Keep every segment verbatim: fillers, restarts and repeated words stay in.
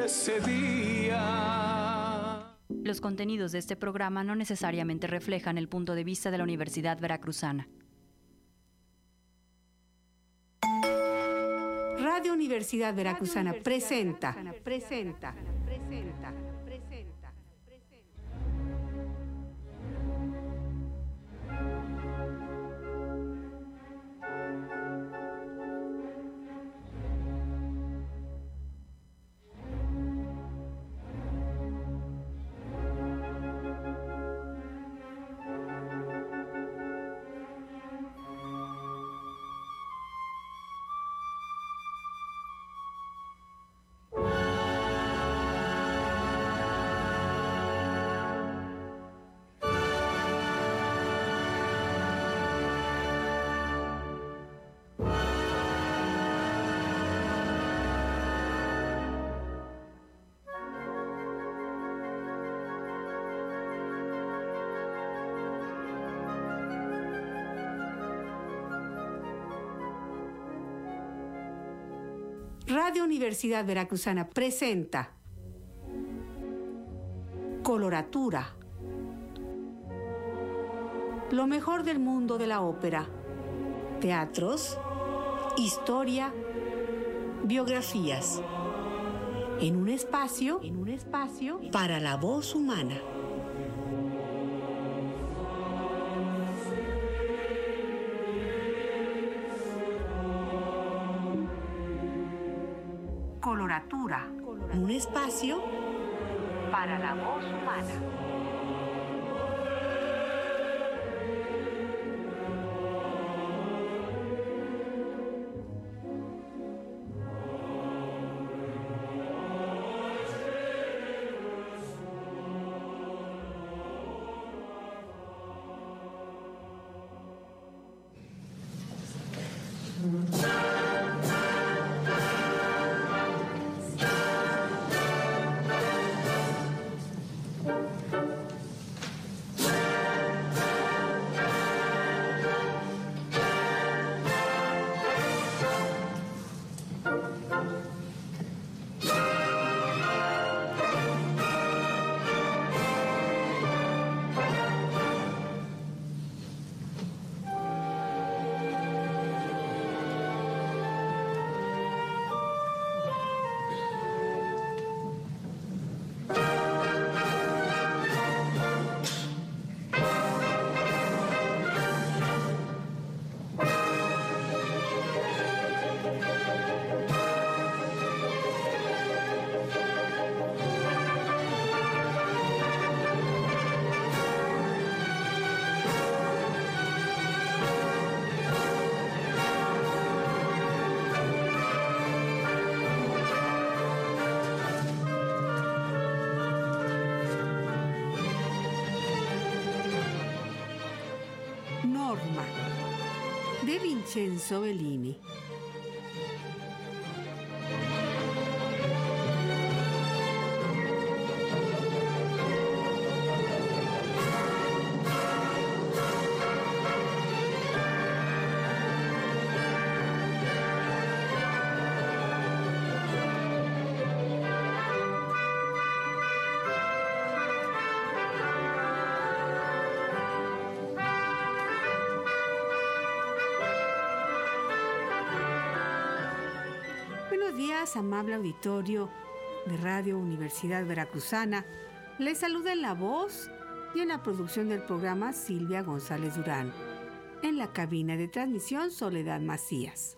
ese día. Los contenidos de este programa no necesariamente reflejan el punto de vista de la Universidad Veracruzana. Radio Universidad Veracruzana presenta, presenta, presenta, presenta. Radio Universidad Veracruzana presenta Coloratura, lo mejor del mundo de la ópera, teatros, historia, biografías, en un espacio, en un espacio para la voz humana. Coloratura, un espacio para la voz humana. Norma, de Vincenzo Bellini. Amable auditorio de Radio Universidad Veracruzana, les saluda en la voz y en la producción del programa Silvia González Durán. En la cabina de transmisión Soledad Macías.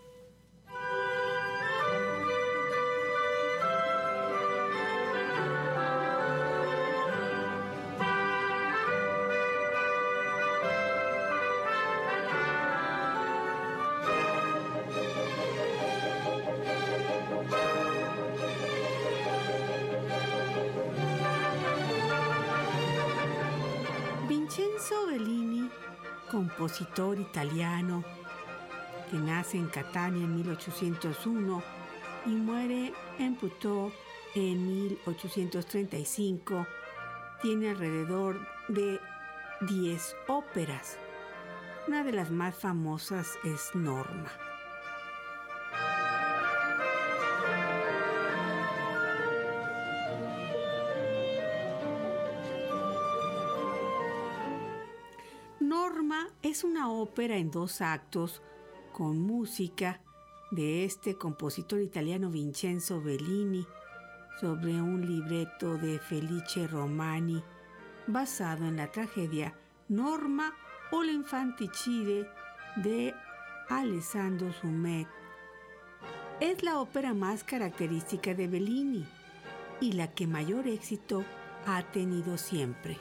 Vincenzo Bellini, compositor italiano que nace en Catania en mil ochocientos uno y muere en Puteaux en mil ochocientos treinta y cinco, tiene alrededor de diez óperas. Una de las más famosas es Norma. Norma es una ópera en dos actos con música de este compositor italiano Vincenzo Bellini sobre un libreto de Felice Romani basado en la tragedia Norma o l'infanticide de Alessandro Sumet. Es la ópera más característica de Bellini y la que mayor éxito ha tenido siempre.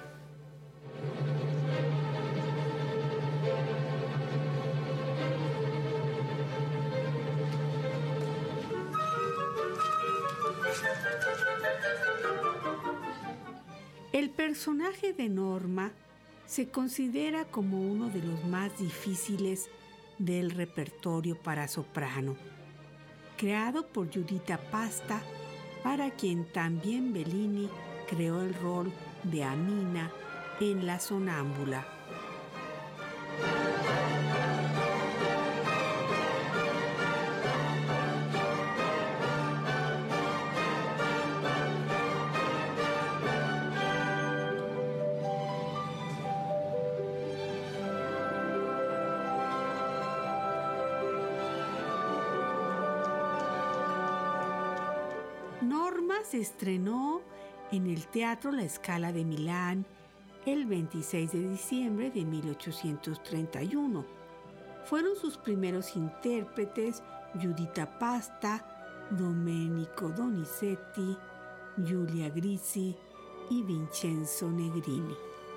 El personaje de Norma se considera como uno de los más difíciles del repertorio para soprano, creado por Giuditta Pasta, para quien también Bellini creó el rol de Amina en La Sonámbula. Norma se estrenó en el Teatro La Scala de Milán el veintiséis de diciembre de mil ochocientos treinta y uno. Fueron sus primeros intérpretes Giuditta Pasta, Domenico Donizetti, Giulia Grisi y Vincenzo Negrini.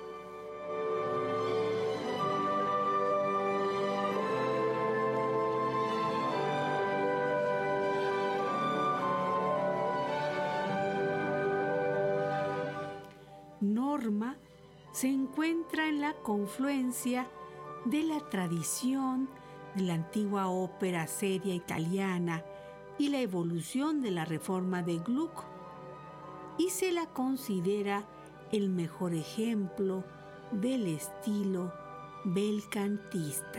Norma se encuentra en la confluencia de la tradición de la antigua ópera seria italiana y la evolución de la reforma de Gluck, y se la considera el mejor ejemplo del estilo belcantista.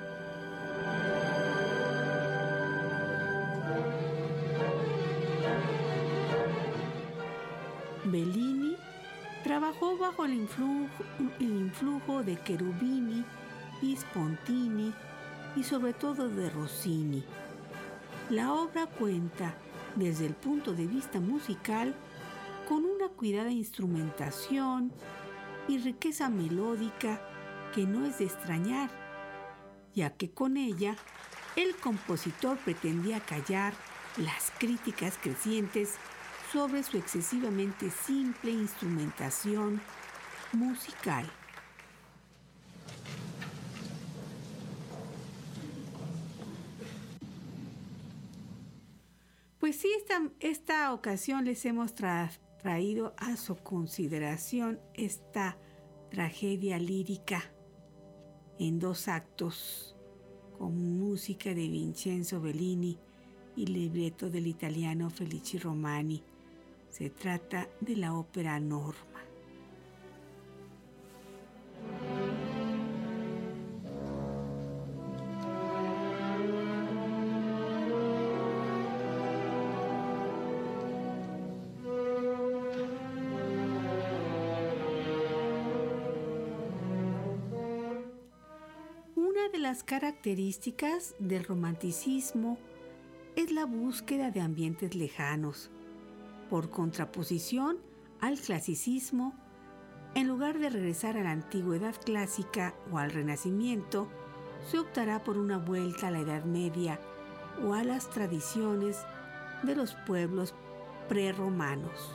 Bellini trabajó bajo el influjo, el influjo de Cherubini y Spontini y sobre todo de Rossini. La obra cuenta, desde el punto de vista musical, con una cuidada instrumentación y riqueza melódica que no es de extrañar, ya que con ella el compositor pretendía callar las críticas crecientes sobre su excesivamente simple instrumentación musical. Pues sí, esta, esta ocasión les hemos tra- traído a su consideración esta tragedia lírica en dos actos con música de Vincenzo Bellini y libreto del italiano Felice Romani. Se trata de la ópera Norma. Una de las características del romanticismo es la búsqueda de ambientes lejanos, por contraposición al clasicismo. En lugar de regresar a la antigüedad clásica o al Renacimiento, se optará por una vuelta a la Edad Media o a las tradiciones de los pueblos prerromanos.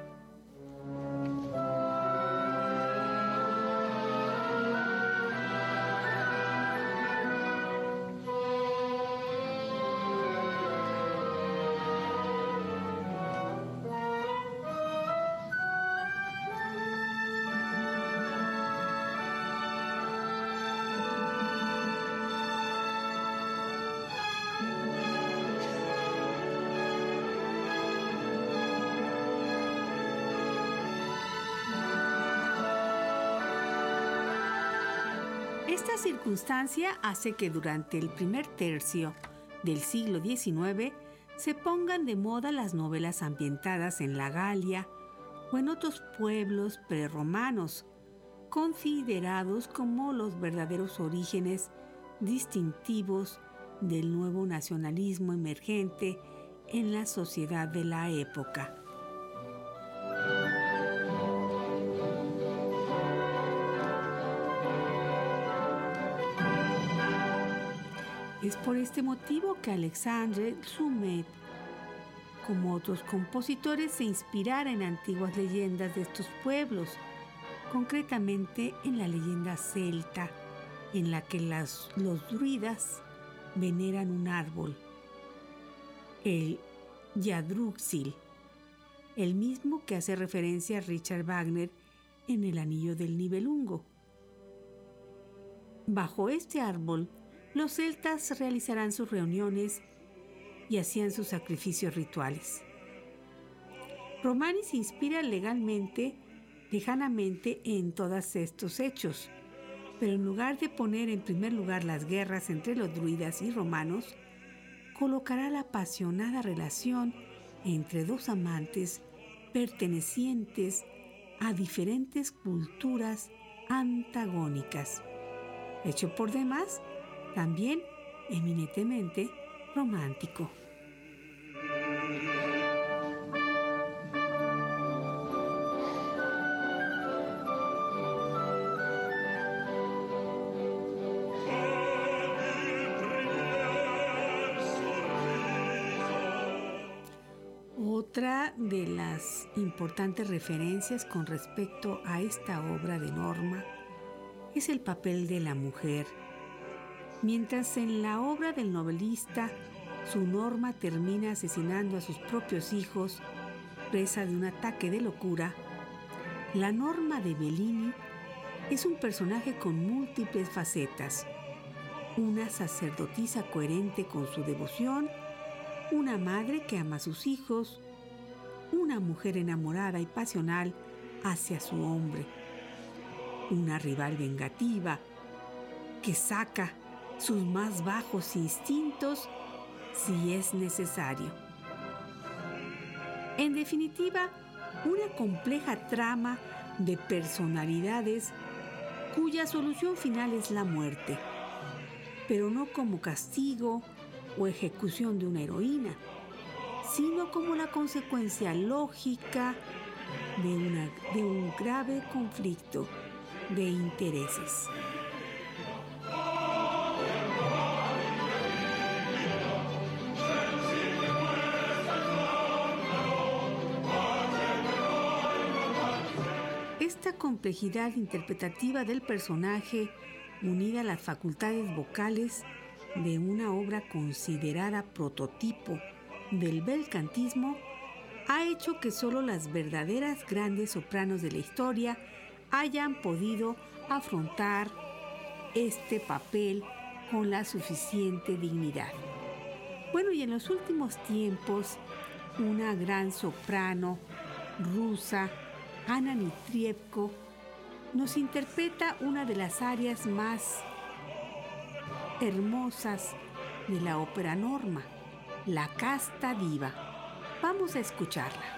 Esta circunstancia hace que durante el primer tercio del siglo diecinueve se pongan de moda las novelas ambientadas en la Galia o en otros pueblos prerromanos, considerados como los verdaderos orígenes distintivos del nuevo nacionalismo emergente en la sociedad de la época. Es por este motivo que Alexandre Dumas, como otros compositores, se inspirara en antiguas leyendas de estos pueblos, concretamente en la leyenda celta, en la que las, los druidas veneran un árbol, el Yggdrasil, el mismo que hace referencia a Richard Wagner en El Anillo del Nibelungo. Bajo este árbol, los celtas realizarán sus reuniones y hacían sus sacrificios rituales. Romani se inspira legalmente, lejanamente en todos estos hechos, pero en lugar de poner en primer lugar las guerras entre los druidas y romanos, colocará la apasionada relación entre dos amantes pertenecientes a diferentes culturas antagónicas, hecho por demás también eminentemente romántico. Otra de las importantes referencias con respecto a esta obra de Norma es el papel de la mujer. Mientras en la obra del novelista su Norma termina asesinando a sus propios hijos, presa de un ataque de locura, la Norma de Bellini es un personaje con múltiples facetas, una sacerdotisa coherente con su devoción, una madre que ama a sus hijos, una mujer enamorada y pasional hacia su hombre, una rival vengativa que saca sus más bajos instintos si es necesario. En definitiva, una compleja trama de personalidades cuya solución final es la muerte, pero no como castigo o ejecución de una heroína, sino como la consecuencia lógica de, una, de un grave conflicto de intereses. Esta complejidad interpretativa del personaje, unida a las facultades vocales de una obra considerada prototipo del bel cantismo, ha hecho que solo las verdaderas grandes sopranos de la historia hayan podido afrontar este papel con la suficiente dignidad. Bueno, y en los últimos tiempos, una gran soprano rusa, Anna Nitrievko, nos interpreta una de las arias más hermosas de la ópera Norma, La Casta Diva. Vamos a escucharla.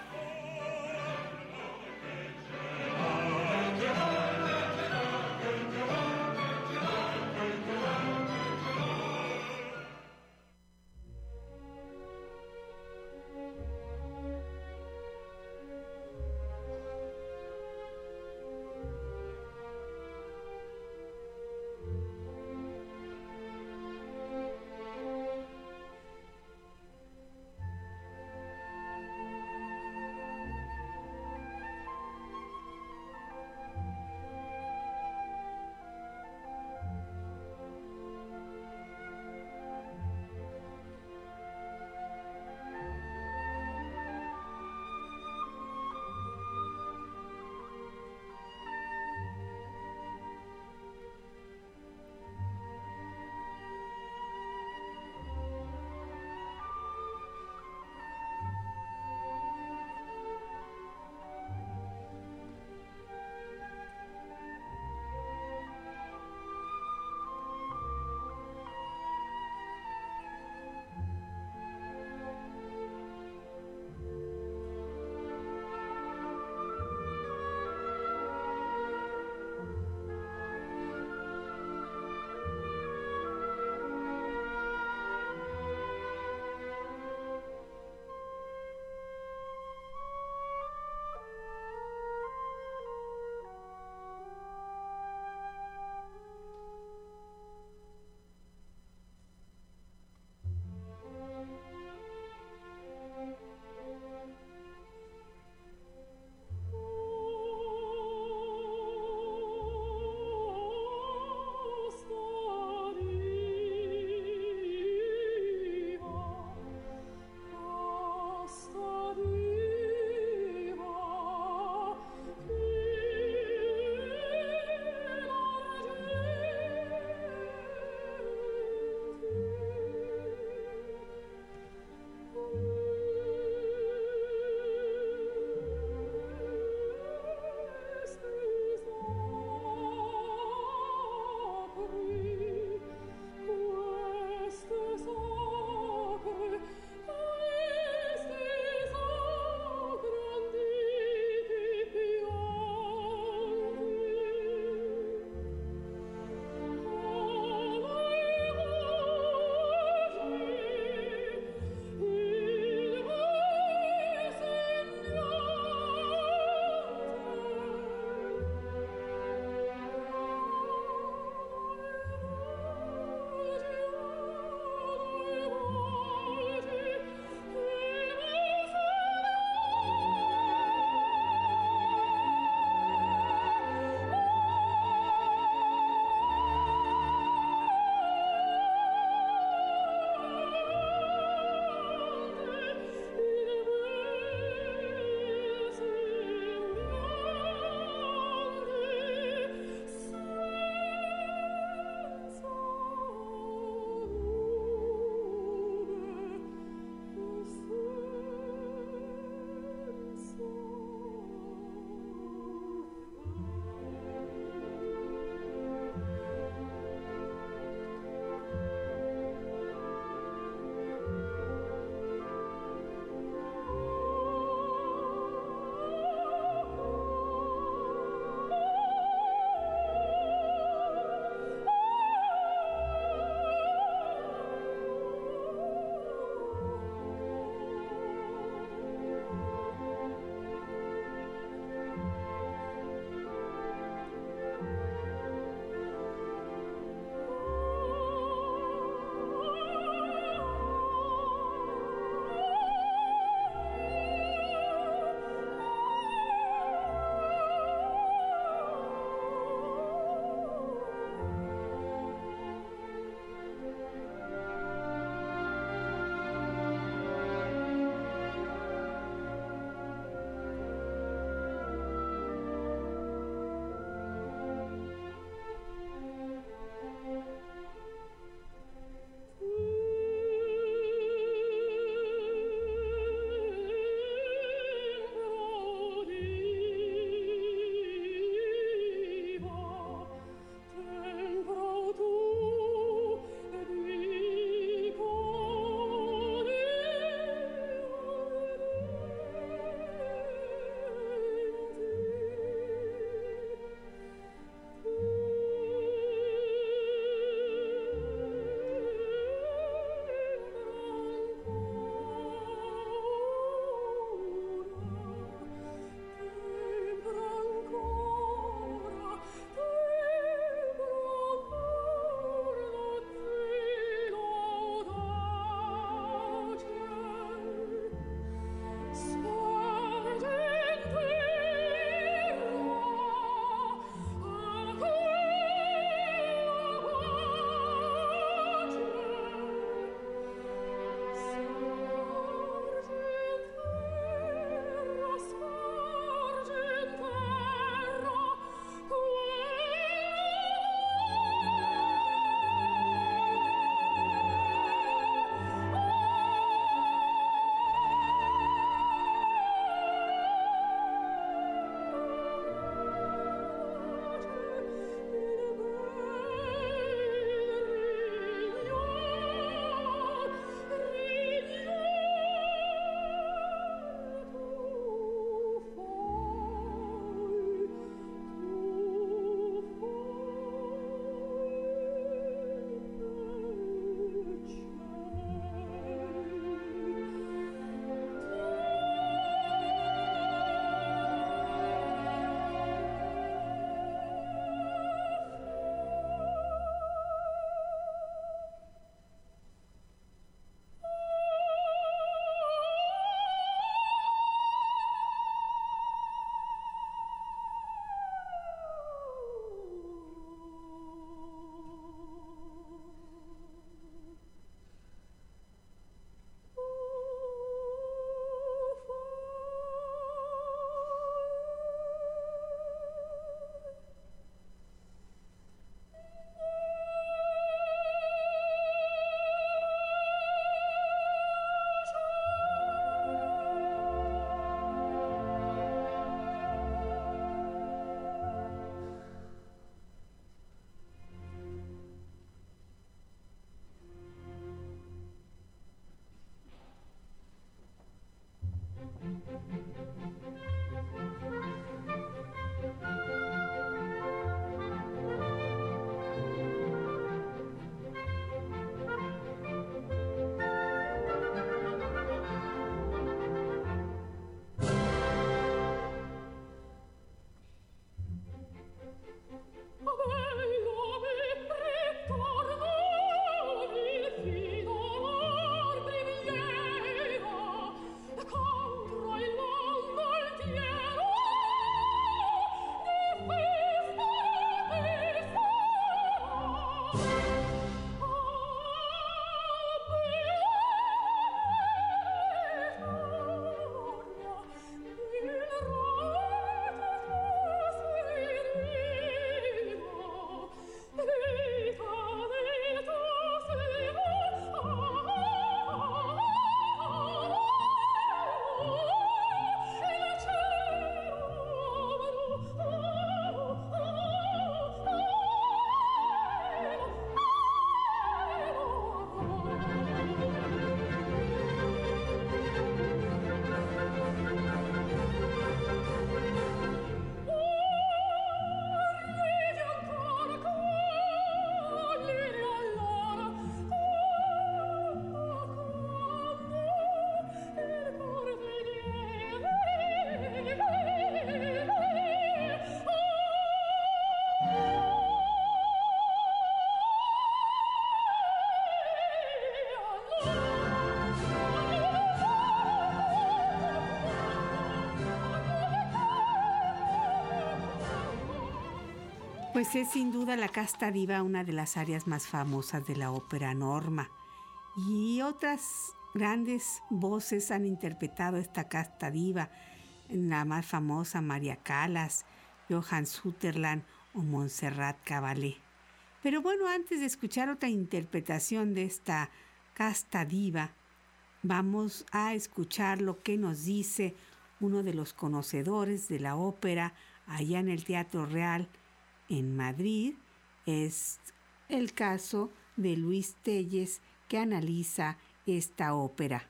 Pues es sin duda la casta diva una de las áreas más famosas de la ópera Norma. Y otras grandes voces han interpretado esta casta diva, la más famosa María Callas, Johann Sutherland o Montserrat Caballé. Pero bueno, antes de escuchar otra interpretación de esta casta diva, vamos a escuchar lo que nos dice uno de los conocedores de la ópera allá en el Teatro Real en Madrid. Es el caso de Luis Telles, que analiza esta ópera.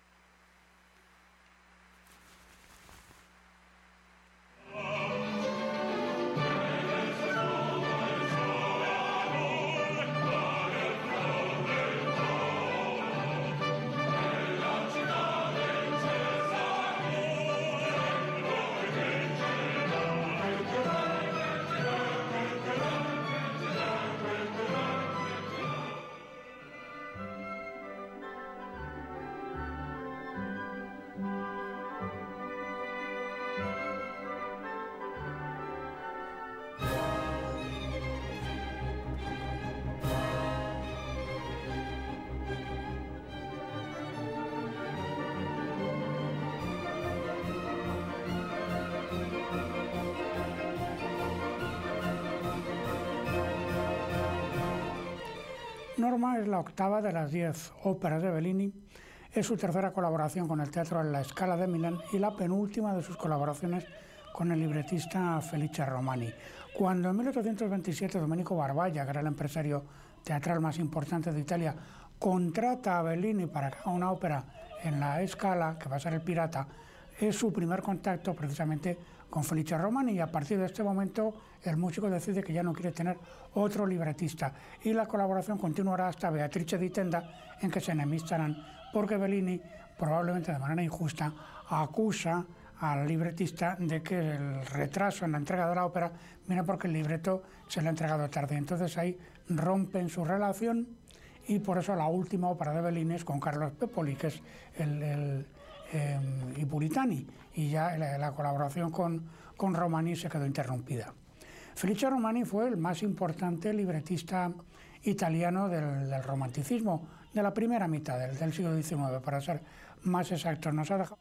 Norma es la octava de las diez óperas de Bellini, es su tercera colaboración con el Teatro La Scala de Milán y la penúltima de sus colaboraciones con el libretista Felice Romani. Cuando en mil ochocientos veintisiete Domenico Barbaglia, que era el empresario teatral más importante de Italia, contrata a Bellini para que haga una ópera en La Scala, que va a ser El Pirata, es su primer contacto precisamente con Felice Romani, y a partir de este momento el músico decide que ya no quiere tener otro libretista y la colaboración continuará hasta Beatrice di Tenda, en que se enemistarán porque Bellini, probablemente de manera injusta, acusa al libretista de que el retraso en la entrega de la ópera viene porque el libreto se le ha entregado tarde. Entonces ahí rompen su relación y por eso la última ópera de Bellini es con Carlos Pepoli, que es el, el eh, i Puritani, y ya la, la colaboración con, con Romani se quedó interrumpida. Felice Romani fue el más importante libretista italiano del, del romanticismo, de la primera mitad del, del siglo diecinueve, para ser más exactos. Nos ha dejado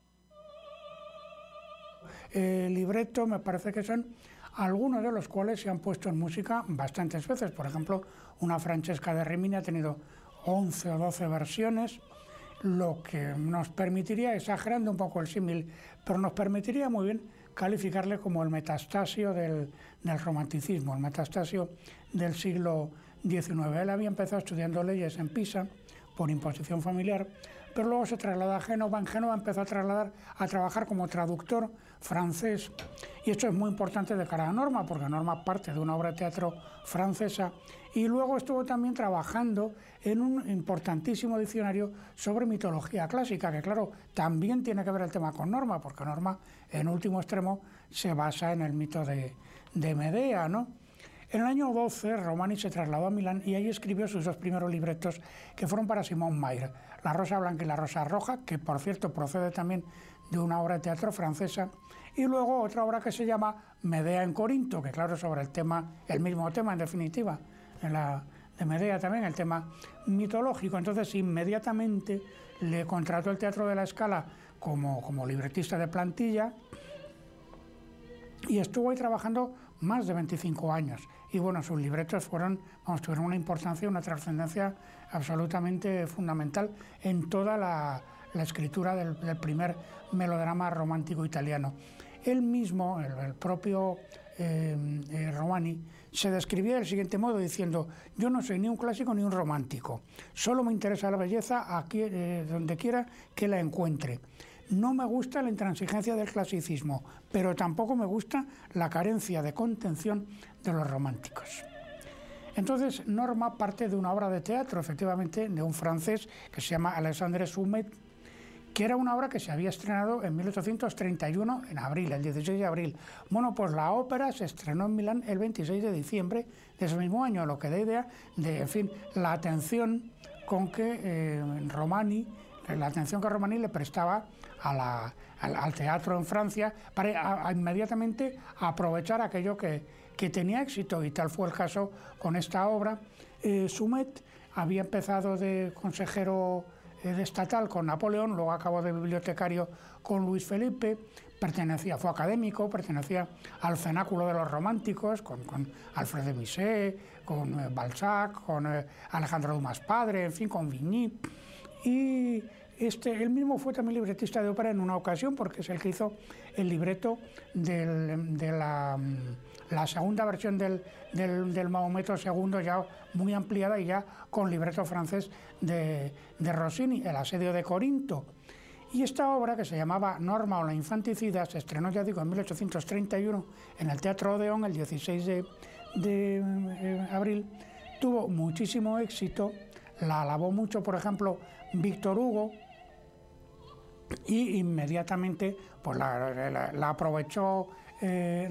el libreto, me parece que son algunos de los cuales se han puesto en música bastantes veces. Por ejemplo, una Francesca de Rimini ha tenido once o doce versiones, lo que nos permitiría, exagerando un poco el símil, pero nos permitiría muy bien calificarle como el metastasio del, del romanticismo, el metastasio del siglo diecinueve. Él había empezado estudiando leyes en Pisa por imposición familiar, pero luego se trasladó a Génova. En Génova empezó a trasladar a trabajar como traductor francés, y esto es muy importante de cara a Norma, porque Norma parte de una obra de teatro francesa, y luego estuvo también trabajando en un importantísimo diccionario sobre mitología clásica, que claro, también tiene que ver el tema con Norma, porque Norma, en último extremo, se basa en el mito de, de Medea, ¿no? En el año doce, Romani se trasladó a Milán y ahí escribió sus dos primeros libretos, que fueron para Simone Mayr, La Rosa Blanca y La Rosa Roja, que por cierto procede también de una obra de teatro francesa, y luego otra obra que se llama Medea en Corinto, que claro, sobre el tema, el mismo tema en definitiva, de, la, de Medea también, el tema mitológico. Entonces inmediatamente le contrató el Teatro de la Scala como, como libretista de plantilla, y estuvo ahí trabajando más de veinticinco años. Y bueno, sus libretos fueron, vamos, tuvieron una importancia, una trascendencia absolutamente fundamental en toda la, la escritura del, del primer melodrama romántico italiano. Él mismo, el, el propio eh, eh, Romani, se describía del siguiente modo, diciendo: yo no soy ni un clásico ni un romántico, solo me interesa la belleza aquí, eh, donde quiera que la encuentre. No me gusta la intransigencia del clasicismo, pero tampoco me gusta la carencia de contención de los románticos. Entonces, Norma parte de una obra de teatro, efectivamente, de un francés que se llama Alexandre Soumet, que era una obra que se había estrenado en mil ochocientos treinta y uno, en abril, el dieciséis de abril. Bueno, pues la ópera se estrenó en Milán el veintiséis de diciembre de ese mismo año, lo que da idea de, en fin, la atención con que eh, Romani la atención que Romaní le prestaba a la, al, al teatro en Francia para a, a inmediatamente aprovechar aquello que, que tenía éxito, y tal fue el caso con esta obra. Eh, Sumet había empezado de consejero eh, de estatal con Napoleón, luego acabó de bibliotecario con Luis Felipe, pertenecía, fue académico, pertenecía al cenáculo de los románticos, con, con Alfred de Musset, con eh, Balzac, con eh, Alejandro Dumas padre, en fin, con Vigny. Y este, él mismo fue también libretista de ópera en una ocasión, porque es el que hizo el libreto del, de la, la segunda versión del, del, del Mahometo segundo, ya muy ampliada y ya con libreto francés de, de Rossini, El asedio de Corinto. Y esta obra, que se llamaba Norma o la infanticida, se estrenó, ya digo, en mil ochocientos treinta y uno en el Teatro Odeón el dieciséis de, de eh, abril. Tuvo muchísimo éxito, la alabó mucho, por ejemplo, Víctor Hugo, y inmediatamente pues, la, la, la aprovechó eh,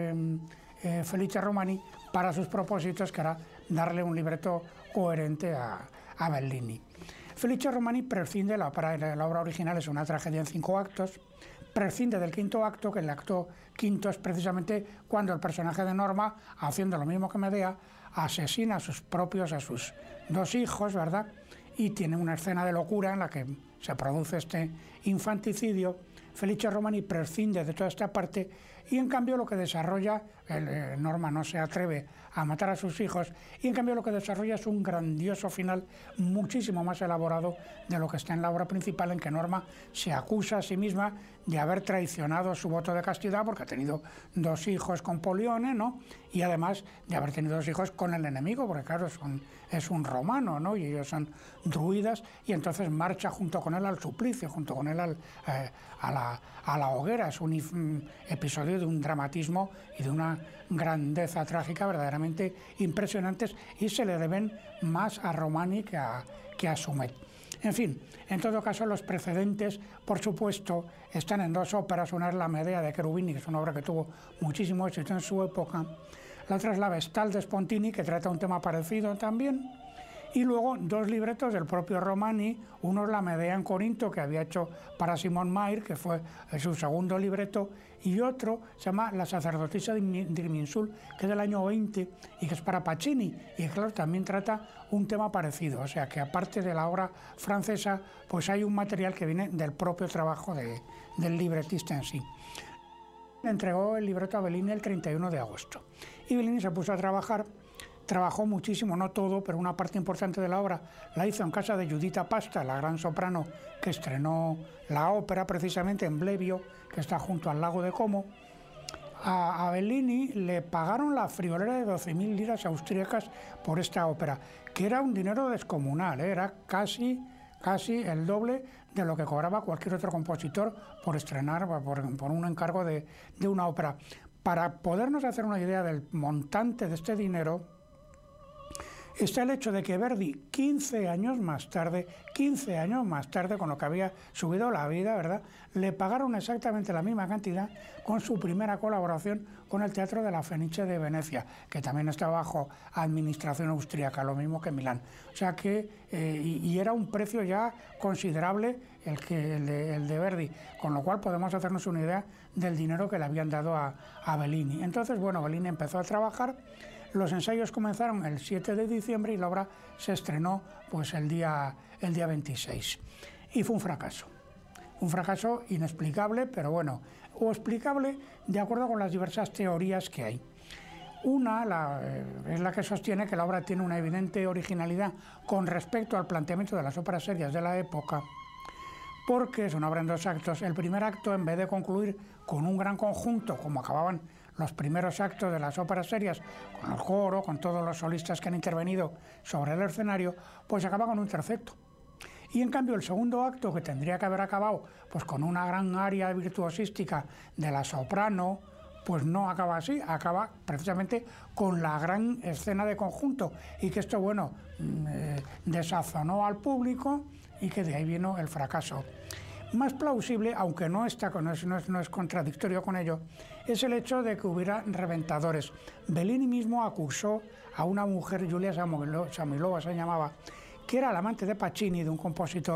eh, Felice Romani para sus propósitos, que era darle un libreto coherente a, a Bellini. Felice Romani prescinde, la obra, la obra original es una tragedia en cinco actos, prescinde del quinto acto, que el acto quinto es precisamente cuando el personaje de Norma, haciendo lo mismo que Medea, asesina a sus propios, a sus dos hijos, ¿verdad? Y tiene una escena de locura en la que se produce este infanticidio. Felice Romani prescinde de toda esta parte, y en cambio lo que desarrolla, el, eh, Norma no se atreve a matar a sus hijos, y en cambio lo que desarrolla es un grandioso final muchísimo más elaborado de lo que está en la obra principal, en que Norma se acusa a sí misma de haber traicionado su voto de castidad porque ha tenido dos hijos con Polione, ¿no? Y además de haber tenido dos hijos con el enemigo, porque claro, es un, es un romano, ¿no? Y ellos son druidas, y entonces marcha junto con él al suplicio, junto con él al, eh, a, la, a la hoguera. Es un, un episodio de un dramatismo y de una grandeza trágica verdaderamente impresionantes, y se le deben más a Romani que a, que a Sumet. En fin, en todo caso, los precedentes, por supuesto, están en dos óperas. Una es la Medea de Cherubini, que es una obra que tuvo muchísimo éxito en su época. La otra es la Vestal de Spontini, que trata un tema parecido también. Y luego dos libretos del propio Romani. Uno es la Medea en Corinto, que había hecho para Simon Mayr, que fue su segundo libreto, y otro se llama La sacerdotisa de Irminsul, que es del año veinte y que es para Pacini, y claro, también trata un tema parecido. O sea que aparte de la obra francesa, pues hay un material que viene del propio trabajo de, del libretista en sí. Entregó el libreto a Bellini el treinta y uno de agosto, y Bellini se puso a trabajar. Trabajó muchísimo, no todo, pero una parte importante de la obra la hizo en casa de Giuditta Pasta, la gran soprano que estrenó la ópera precisamente en Blevio, que está junto al lago de Como. A, a Bellini le pagaron la friolera de doce mil liras austríacas por esta ópera, que era un dinero descomunal, ¿eh? Era casi, casi el doble de lo que cobraba cualquier otro compositor por estrenar, por, por un encargo de, de una ópera. Para podernos hacer una idea del montante de este dinero, está el hecho de que Verdi, quince años más tarde, quince años más tarde, con lo que había subido la vida, ¿verdad?, le pagaron exactamente la misma cantidad con su primera colaboración con el Teatro de la Fenice de Venecia, que también está bajo administración austríaca, lo mismo que Milán. O sea que, eh, y, y era un precio ya considerable el, que, el, de, el de Verdi, con lo cual podemos hacernos una idea del dinero que le habían dado a, a Bellini. Entonces, bueno, Bellini empezó a trabajar. Los ensayos comenzaron el siete de diciembre y la obra se estrenó pues, el, día, el día veintiséis. Y fue un fracaso. Un fracaso inexplicable, pero bueno, o explicable de acuerdo con las diversas teorías que hay. Una la, eh, es la que sostiene que la obra tiene una evidente originalidad con respecto al planteamiento de las óperas serias de la época, porque es una obra en dos actos. El primer acto, en vez de concluir con un gran conjunto, como acababan los primeros actos de las óperas serias, con el coro, con todos los solistas que han intervenido sobre el escenario, pues acaba con un terceto. Y en cambio el segundo acto, que tendría que haber acabado pues con una gran aria virtuosística de la soprano, pues no acaba así, acaba precisamente con la gran escena de conjunto, y que esto, bueno, eh, desazonó al público, y que de ahí vino el fracaso. Más plausible, aunque no, está, no, es, no, es, no es contradictorio con ello, es el hecho de que hubiera reventadores. Bellini mismo acusó a una mujer, Giulia Samilova se llamaba, que era la amante de Pacini, de un compositor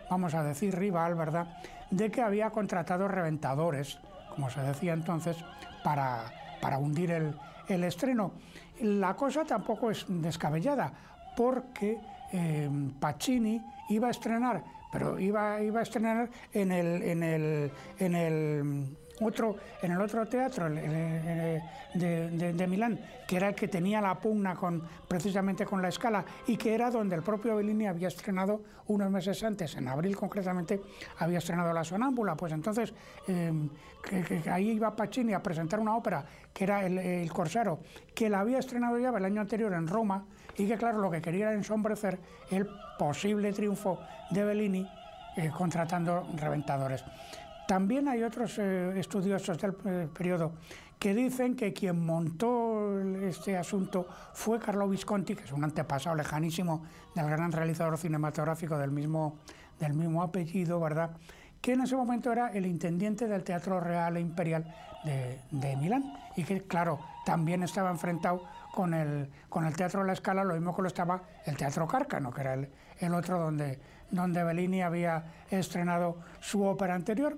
vamos a decir, rival, ¿verdad?, de que había contratado reventadores, como se decía entonces, para, para hundir el, el estreno. La cosa tampoco es descabellada, porque eh, Pacini iba a estrenar, pero iba, iba a estrenar en el, en el, en el otro, en el otro teatro el, el, el, de, de, de Milán, que era el que tenía la pugna con, precisamente con la Scala, y que era donde el propio Bellini había estrenado unos meses antes, en abril concretamente, había estrenado La Sonámbula. Pues entonces eh, que, que ahí iba Pacini a presentar una ópera que era el, el Corsaro, que la había estrenado ya el año anterior en Roma, y que claro, lo que quería era ensombrecer el posible triunfo de Bellini eh, contratando reventadores. También hay otros eh, estudiosos del eh, periodo que dicen que quien montó este asunto fue Carlo Visconti, que es un antepasado lejanísimo del gran realizador cinematográfico del mismo, del mismo apellido, ¿verdad?, que en ese momento era el intendente del Teatro Real e Imperial de, de Milán, y que, claro, también estaba enfrentado con el, con el Teatro de la Scala, lo mismo que lo estaba el Teatro Cárcano, que era el, el otro donde, donde Bellini había estrenado su ópera anterior.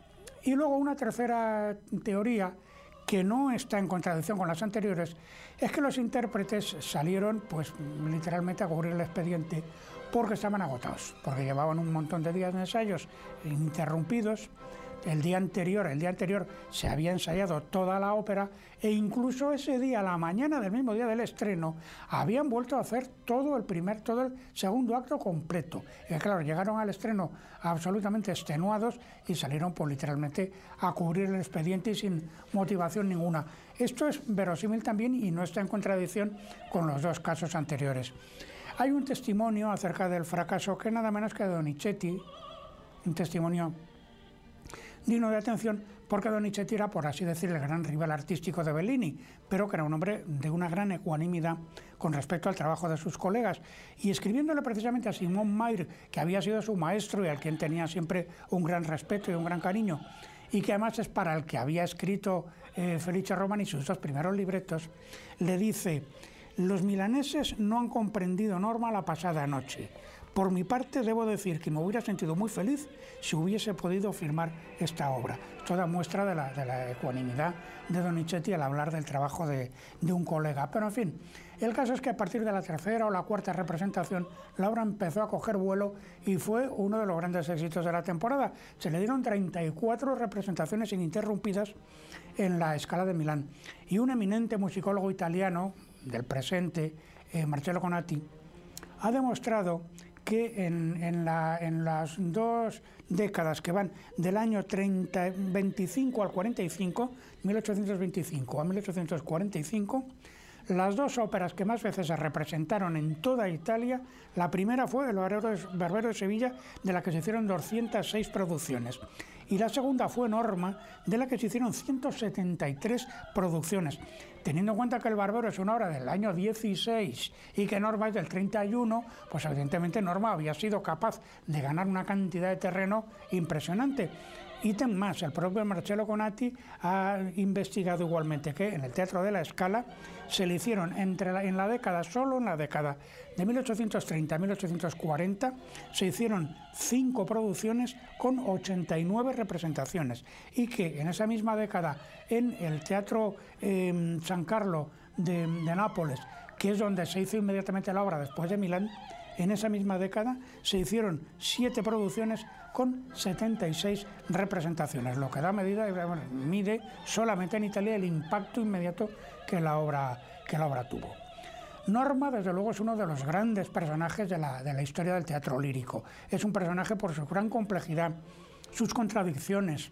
Y luego una tercera teoría, que no está en contradicción con las anteriores, es que los intérpretes salieron, pues, literalmente a cubrir el expediente porque estaban agotados, porque llevaban un montón de días de ensayos ininterrumpidos. El día anterior, el día anterior se había ensayado toda la ópera, e incluso ese día, la mañana del mismo día del estreno, habían vuelto a hacer todo el primer, todo el segundo acto completo. Y claro, llegaron al estreno absolutamente extenuados y salieron, pues, literalmente a cubrir el expediente y sin motivación ninguna. Esto es verosímil también y no está en contradicción con los dos casos anteriores. Hay un testimonio acerca del fracaso que nada menos que Donizetti, un testimonio digno de atención, porque Donizetti era, por así decir, el gran rival artístico de Bellini, pero que era un hombre de una gran ecuanimidad con respecto al trabajo de sus colegas. Y escribiéndole precisamente a Simón Mayr, que había sido su maestro y al quien tenía siempre un gran respeto y un gran cariño, y que además es para el que había escrito eh, Felice Romani sus dos primeros libretos, le dice: los milaneses no han comprendido Norma la pasada noche. Por mi parte, debo decir que me hubiera sentido muy feliz si hubiese podido firmar esta obra. Toda muestra de la, de la ecuanimidad de Donizetti al hablar del trabajo de, de un colega. Pero, en fin, el caso es que a partir de la tercera o la cuarta representación, la obra empezó a coger vuelo y fue uno de los grandes éxitos de la temporada. Se le dieron treinta y cuatro representaciones ininterrumpidas en la Scala de Milán. Y un eminente musicólogo italiano del presente, eh, Marcello Conati, ha demostrado que en, en, la, en las dos décadas que van del año treinta, veinticinco al cuarenta y cinco, mil ochocientos veinticinco a mil ochocientos cuarenta y cinco, las dos óperas que más veces se representaron en toda Italia, la primera fue El Barbero de Sevilla, de la que se hicieron doscientas seis producciones, y la segunda fue Norma, de la que se hicieron ciento setenta y tres producciones. Teniendo en cuenta que El Barbero es una obra del año dieciséis y que Norma es del treinta y uno, pues evidentemente Norma había sido capaz de ganar una cantidad de terreno impresionante. Ítem más, el propio Marcello Conati ha investigado igualmente que en el Teatro de la Scala se le hicieron entre la, en la década, solo en la década de mil ochocientos treinta a mil ochocientos cuarenta, se hicieron cinco producciones con ochenta y nueve representaciones, y que en esa misma década en el Teatro eh, San Carlo de, de Nápoles, que es donde se hizo inmediatamente la obra después de Milán, en esa misma década se hicieron siete producciones con setenta y seis representaciones, lo que da medida, bueno, mide solamente en Italia el impacto inmediato que la obra, que la obra tuvo. Norma, desde luego, es uno de los grandes personajes de la, de la historia del teatro lírico. Es un personaje por su gran complejidad, sus contradicciones,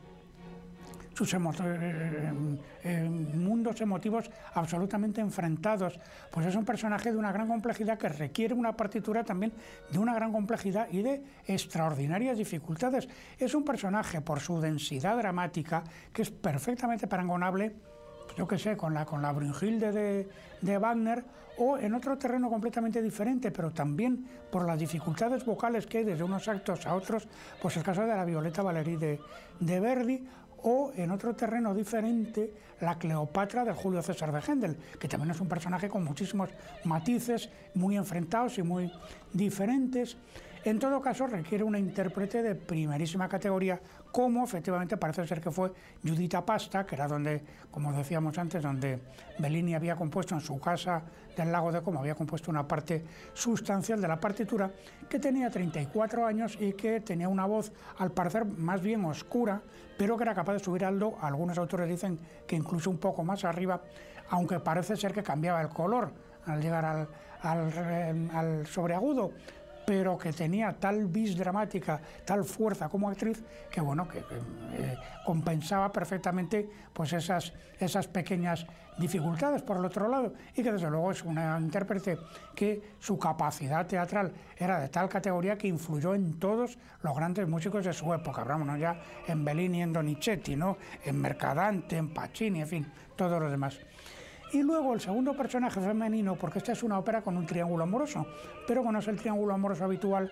sus emo eh, eh, mundos emotivos absolutamente enfrentados. Pues es un personaje de una gran complejidad que requiere una partitura también de una gran complejidad y de extraordinarias dificultades. Es un personaje, por su densidad dramática, que es perfectamente parangonable, yo qué sé, con la, con la Brünnhilde de, de Wagner, o en otro terreno completamente diferente, pero también por las dificultades vocales que hay desde unos actos a otros, pues el caso de la Violetta Valerí de, de Verdi, o en otro terreno diferente, la Cleopatra de Julio César de Händel, que también es un personaje con muchísimos matices, muy enfrentados y muy diferentes. En todo caso, requiere una intérprete de primerísima categoría, como efectivamente parece ser que fue Giuditta Pasta, que era donde, como decíamos antes, donde Bellini había compuesto en su casa del Lago de Como, había compuesto una parte sustancial de la partitura, que tenía treinta y cuatro años y que tenía una voz, al parecer, más bien oscura, pero que era capaz de subir al do. Algunos autores dicen que incluso un poco más arriba, aunque parece ser que cambiaba el color al llegar al, al, al sobreagudo, pero que tenía tal vis dramática, tal fuerza como actriz, que bueno, que, que eh, compensaba perfectamente pues esas, esas pequeñas dificultades por el otro lado, y que desde luego es una intérprete que su capacidad teatral era de tal categoría que influyó en todos los grandes músicos de su época, vámonos ya en Bellini, en Donizetti, ¿no?, en Mercadante, en Pacini, en fin, todos los demás. Y luego el segundo personaje femenino, porque esta es una ópera con un triángulo amoroso, pero no es el triángulo amoroso habitual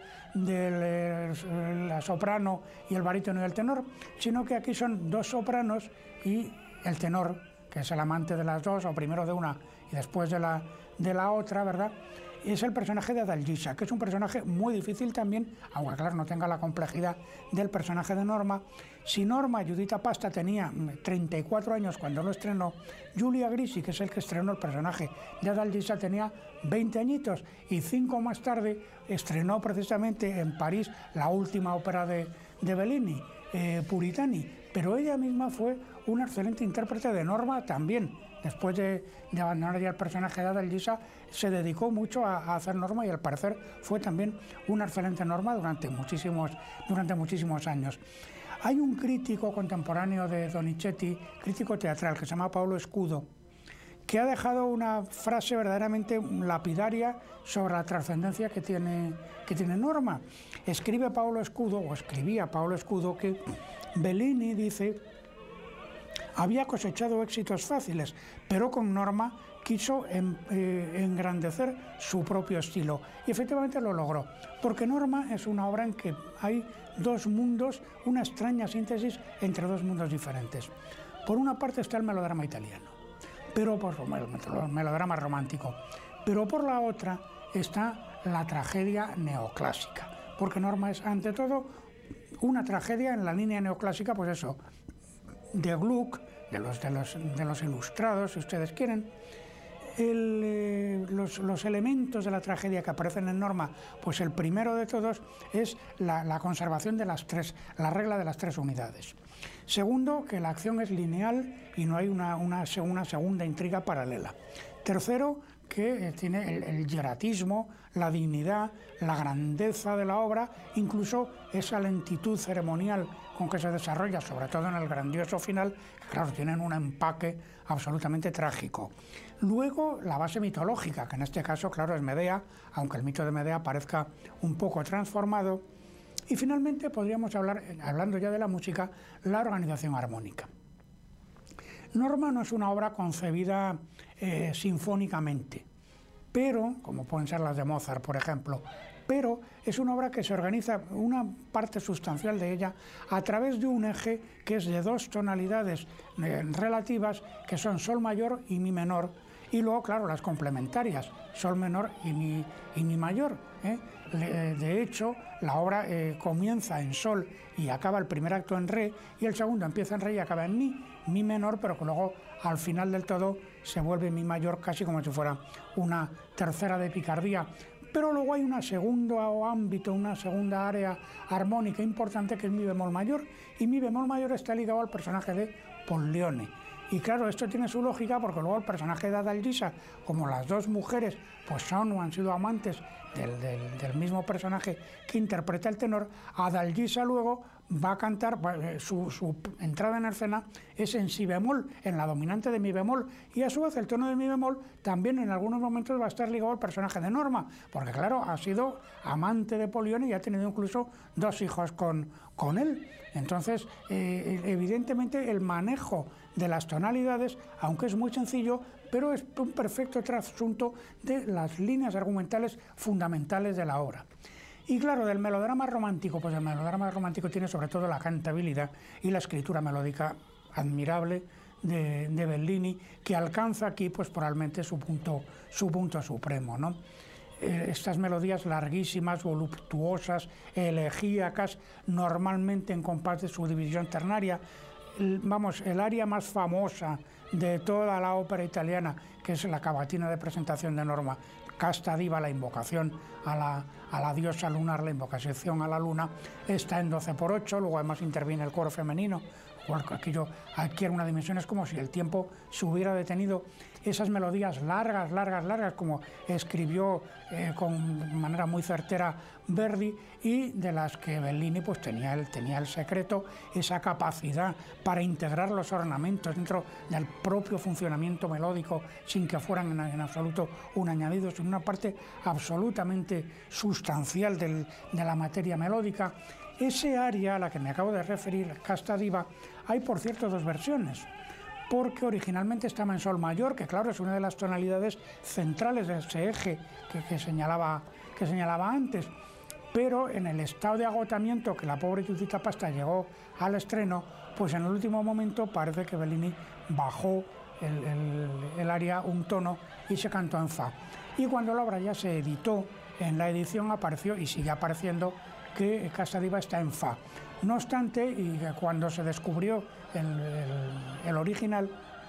de la soprano y el barítono y el tenor, sino que aquí son dos sopranos y el tenor, que es el amante de las dos, o primero de una y después de la, de la otra, ¿verdad? Es el personaje de Adalgisa, que es un personaje muy difícil también, aunque claro, no tenga la complejidad del personaje de Norma. Si Norma, Giuditta Pasta, tenía treinta y cuatro años cuando lo estrenó, Giulia Grisi, que es el que estrenó el personaje de Adalgisa, tenía veinte añitos, y cinco más tarde estrenó precisamente en París la última ópera de, de Bellini, eh, Puritani, pero ella misma fue una excelente intérprete de Norma también. Después de, de abandonar ya el personaje de Adalgisa, se dedicó mucho a, a hacer Norma, y al parecer fue también una excelente Norma durante muchísimos, durante muchísimos años. Hay un crítico contemporáneo de Donizetti, crítico teatral, que se llama Paolo Scudo, que ha dejado una frase verdaderamente lapidaria sobre la trascendencia que tiene, que tiene Norma. Escribe Paolo Scudo, o escribía Paolo Scudo, que Bellini, dice, había cosechado éxitos fáciles, pero con Norma quiso en, eh, engrandecer su propio estilo. Y efectivamente lo logró, porque Norma es una obra en que hay dos mundos, una extraña síntesis entre dos mundos diferentes. Por una parte está el melodrama italiano, pero por el melodrama romántico, pero por la otra está la tragedia neoclásica, porque Norma es ante todo una tragedia en la línea neoclásica, pues eso, de Gluck, de los, de los, de los ilustrados, si ustedes quieren. El, eh, los, los elementos de la tragedia que aparecen en Norma, pues el primero de todos es la, la conservación de las tres, la regla de las tres unidades. Segundo, que la acción es lineal y no hay una, una, una segunda intriga paralela. Tercero, que tiene el, el hieratismo, la dignidad, la grandeza de la obra, incluso esa lentitud ceremonial con que se desarrolla, sobre todo en el grandioso final, que claro, tienen un empaque absolutamente trágico. Luego, la base mitológica, que en este caso, claro, es Medea, aunque el mito de Medea parezca un poco transformado. Y finalmente podríamos hablar, hablando ya de la música, la organización armónica. Norma no es una obra concebida eh, sinfónicamente, pero, como pueden ser las de Mozart, por ejemplo, pero es una obra que se organiza, una parte sustancial de ella, a través de un eje que es de dos tonalidades eh, relativas, que son sol mayor y mi menor, y luego, claro, las complementarias, sol menor y mi, y mi mayor. ¿eh? De hecho, la obra eh, comienza en sol y acaba el primer acto en re, y el segundo empieza en re y acaba en mi, mi menor, pero que luego al final del todo se vuelve mi mayor, casi como si fuera una tercera de picardía. Pero luego hay un segundo ámbito, una segunda área armónica importante, que es mi bemol mayor, y mi bemol mayor está ligado al personaje de Pollione. Y claro, esto tiene su lógica, porque luego el personaje de Adalgisa, como las dos mujeres pues son o han sido amantes del, del, del mismo personaje que interpreta el tenor, Adalgisa luego va a cantar, su, su entrada en escena es en si bemol, en la dominante de mi bemol, y a su vez el tono de mi bemol también en algunos momentos va a estar ligado al personaje de Norma, porque claro, ha sido amante de Pollione y ha tenido incluso dos hijos con, con él. Entonces, eh, evidentemente el manejo de las tonalidades, aunque es muy sencillo, pero es un perfecto trasunto de las líneas argumentales fundamentales de la obra. Y claro, del melodrama romántico, pues el melodrama romántico tiene sobre todo la cantabilidad y la escritura melódica admirable de, de Bellini, que alcanza aquí pues probablemente su punto, su punto supremo, ¿no? eh, estas melodías larguísimas, voluptuosas, elegíacas, normalmente en compás de subdivisión ternaria. El, vamos, el aria más famosa de toda la ópera italiana, que es la cavatina de presentación de Norma, Casta Diva, la invocación a la, a la diosa lunar, la invocación a la luna, está en doce por ocho, luego además interviene el coro femenino, aquello adquiere una dimensión, es como si el tiempo se hubiera detenido. Esas melodías largas, largas, largas, como escribió eh, con manera muy certera Verdi, y de las que Bellini pues tenía el, tenía el secreto, esa capacidad para integrar los ornamentos dentro del propio funcionamiento melódico sin que fueran en, en absoluto un añadido, sino una parte absolutamente sustancial del, de la materia melódica. Ese aria a la que me acabo de referir, Casta Diva, hay por cierto dos versiones, porque originalmente estaba en sol mayor, que claro es una de las tonalidades centrales de ese eje que, que, señalaba, que señalaba antes, pero en el estado de agotamiento que la pobre Giuditta Pasta llegó al estreno, pues en el último momento parece que Bellini bajó el, el, el aria un tono y se cantó en fa. Y cuando la obra ya se editó, en la edición apareció y sigue apareciendo que Casta Diva está en fa. No obstante, y cuando se descubrió el, el, el original,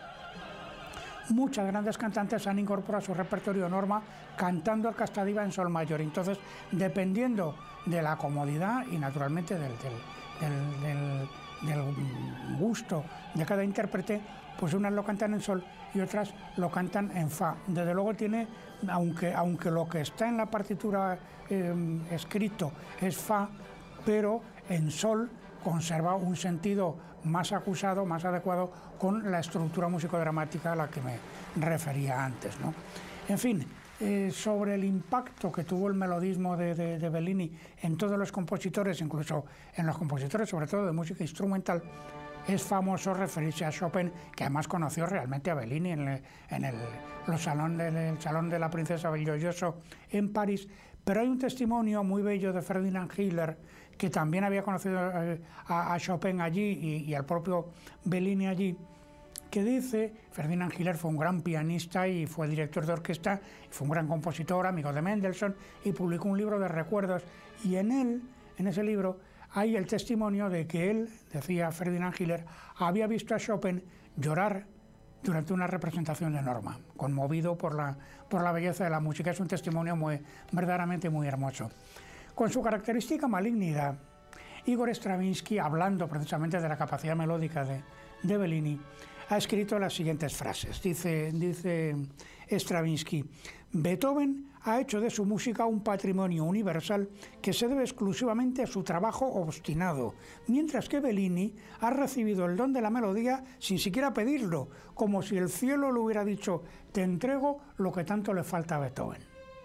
muchas grandes cantantes han incorporado a su repertorio Norma cantando el Casta Diva en sol mayor. Entonces, dependiendo de la comodidad y naturalmente del, del, del, del, del gusto de cada intérprete, pues unas lo cantan en sol y otras lo cantan en fa. Desde luego tiene, aunque, aunque lo que está en la partitura eh, escrito es fa, pero en sol conserva un sentido más acusado, más adecuado con la estructura musicodramática a la que me refería antes, ¿no? En fin, eh, sobre el impacto que tuvo el melodismo de, de, de Bellini en todos los compositores, incluso en los compositores, sobre todo de música instrumental, es famoso referirse a Chopin, que además conoció realmente a Bellini en el, en el, los salón del, el salón de la princesa Belgiojoso en París, pero hay un testimonio muy bello de Ferdinand Hiller, que también había conocido a, a Chopin allí y, y al propio Bellini allí, que dice, Ferdinand Hiller fue un gran pianista y fue director de orquesta, fue un gran compositor, amigo de Mendelssohn, y publicó un libro de recuerdos, y en él, en ese libro, hay el testimonio de que él, decía Ferdinand Hiller, había visto a Chopin llorar durante una representación de Norma, conmovido por la, por la belleza de la música. Es un testimonio muy, verdaderamente muy hermoso. Con su característica malignidad, Igor Stravinsky, hablando precisamente de la capacidad melódica de, de Bellini, ha escrito las siguientes frases. Dice, dice Stravinsky: Beethoven ha hecho de su música un patrimonio universal que se debe exclusivamente a su trabajo obstinado, mientras que Bellini ha recibido el don de la melodía sin siquiera pedirlo, como si el cielo le hubiera dicho: te entrego lo que tanto le falta a Beethoven.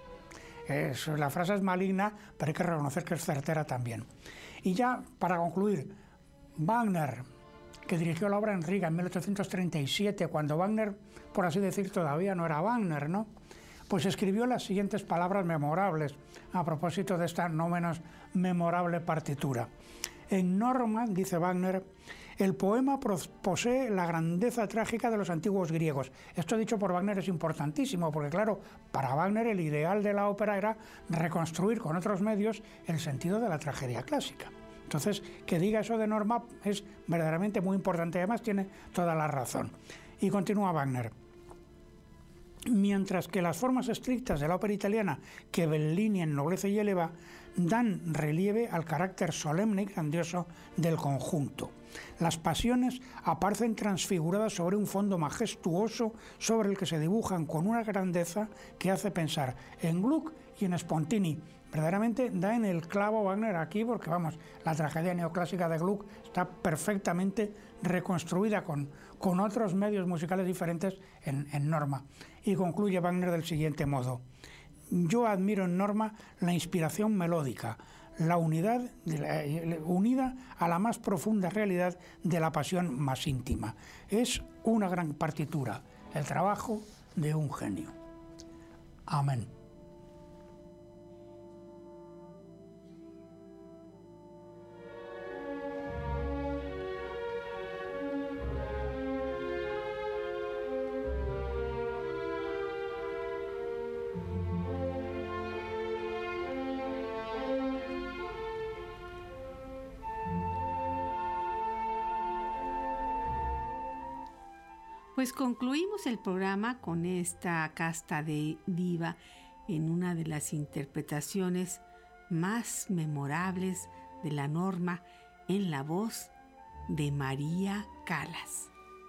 Es, la frase es maligna, pero hay que reconocer que es certera también. Y ya, para concluir, Wagner, que dirigió la obra en Riga en mil ochocientos treinta y siete, cuando Wagner, por así decir, todavía no era Wagner, ¿no? Pues escribió las siguientes palabras memorables a propósito de esta no menos memorable partitura. En Norma, dice Wagner, el poema posee la grandeza trágica de los antiguos griegos. Esto dicho por Wagner es importantísimo, porque claro, para Wagner el ideal de la ópera era reconstruir con otros medios el sentido de la tragedia clásica. Entonces, que diga eso de Norma es verdaderamente muy importante, además tiene toda la razón. Y continúa Wagner. Mientras que las formas estrictas de la ópera italiana que Bellini ennoblece y eleva dan relieve al carácter solemne y grandioso del conjunto. Las pasiones aparecen transfiguradas sobre un fondo majestuoso sobre el que se dibujan con una grandeza que hace pensar en Gluck y en Spontini. Verdaderamente da en el clavo Wagner aquí, porque vamos, la tragedia neoclásica de Gluck está perfectamente reconstruida con, con otros medios musicales diferentes en, en Norma. Y concluye Wagner del siguiente modo: yo admiro en Norma la inspiración melódica, la unidad de la, unida a la más profunda realidad de la pasión más íntima. Es una gran partitura, el trabajo de un genio. Amén. Pues concluimos el programa con esta casta de diva en una de las interpretaciones más memorables de la Norma en la voz de María Callas.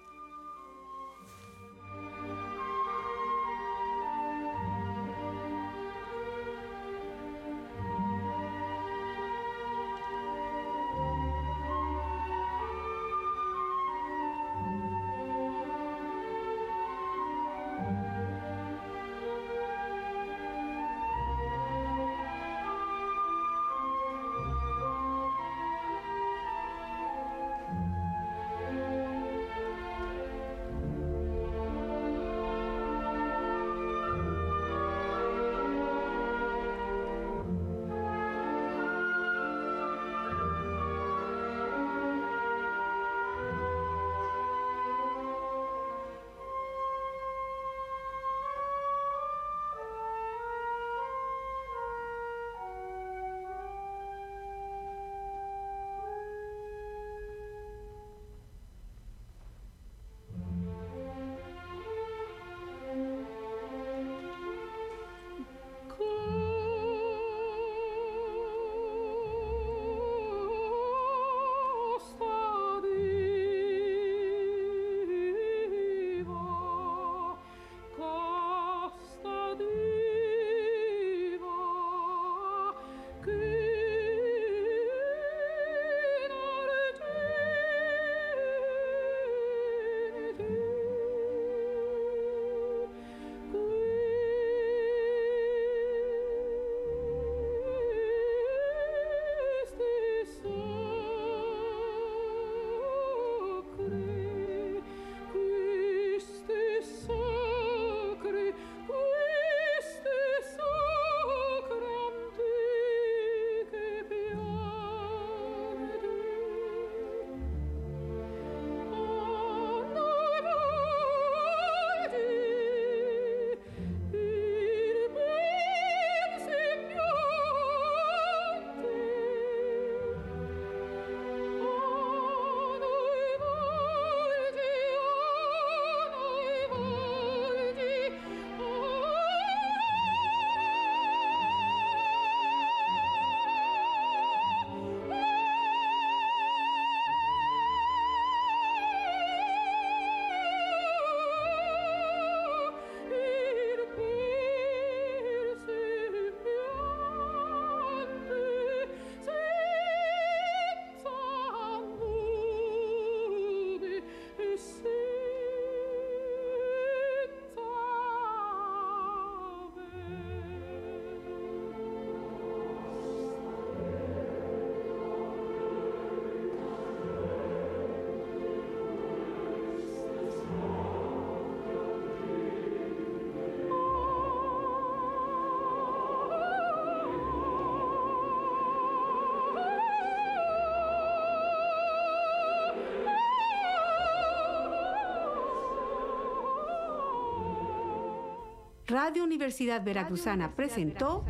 Radio Universidad Veracruzana presentó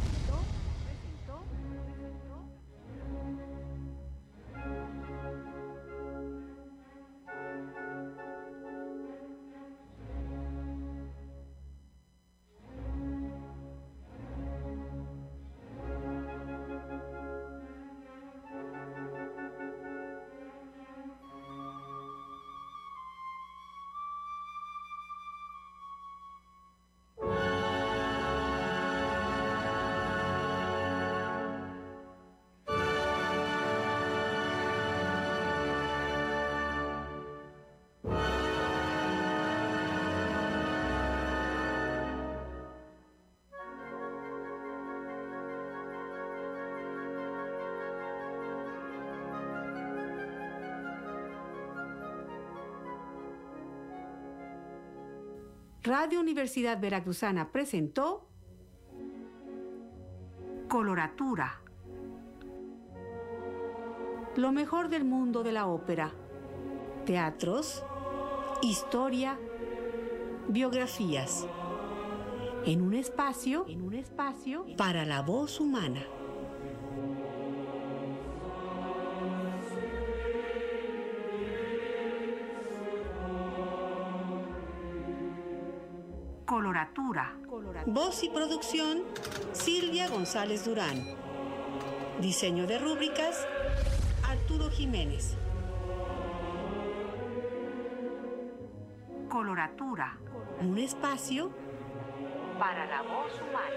Radio Universidad Veracruzana presentó Coloratura. Lo mejor del mundo de la ópera. Teatros, historia, biografías. En un espacio, en un espacio para la voz humana. Coloratura. Voz y producción, Silvia González Durán. Diseño de rúbricas, Arturo Jiménez. Coloratura. Un espacio para la voz humana.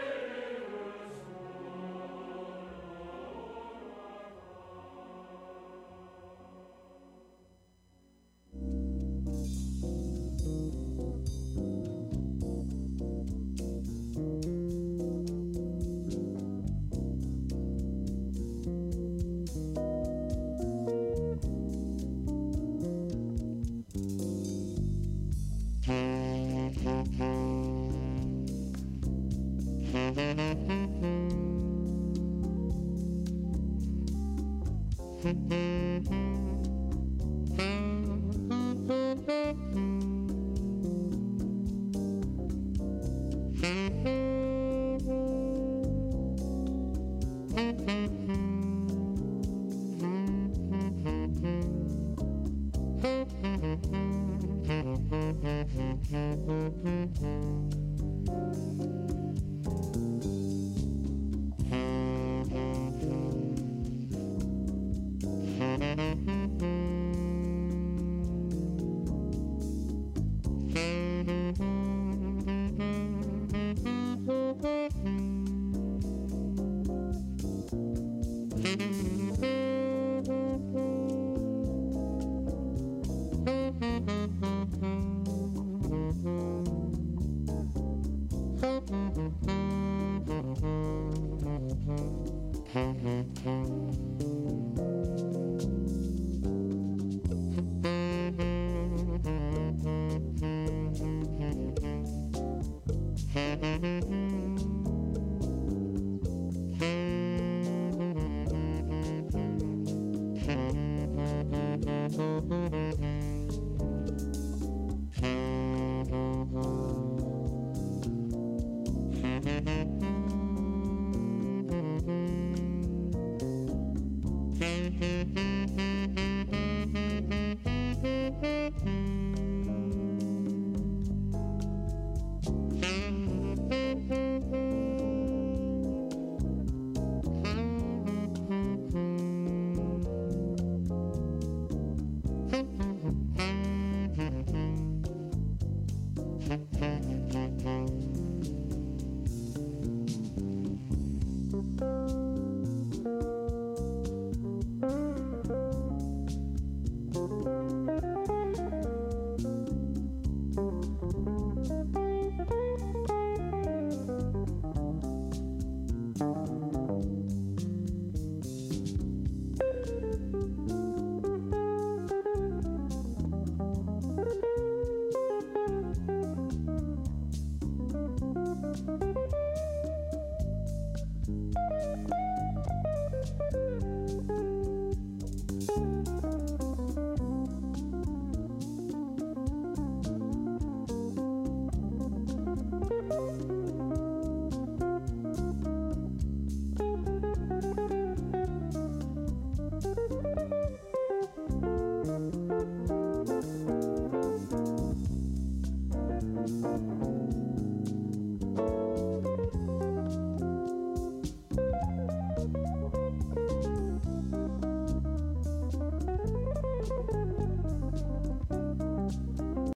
Mm-hmm.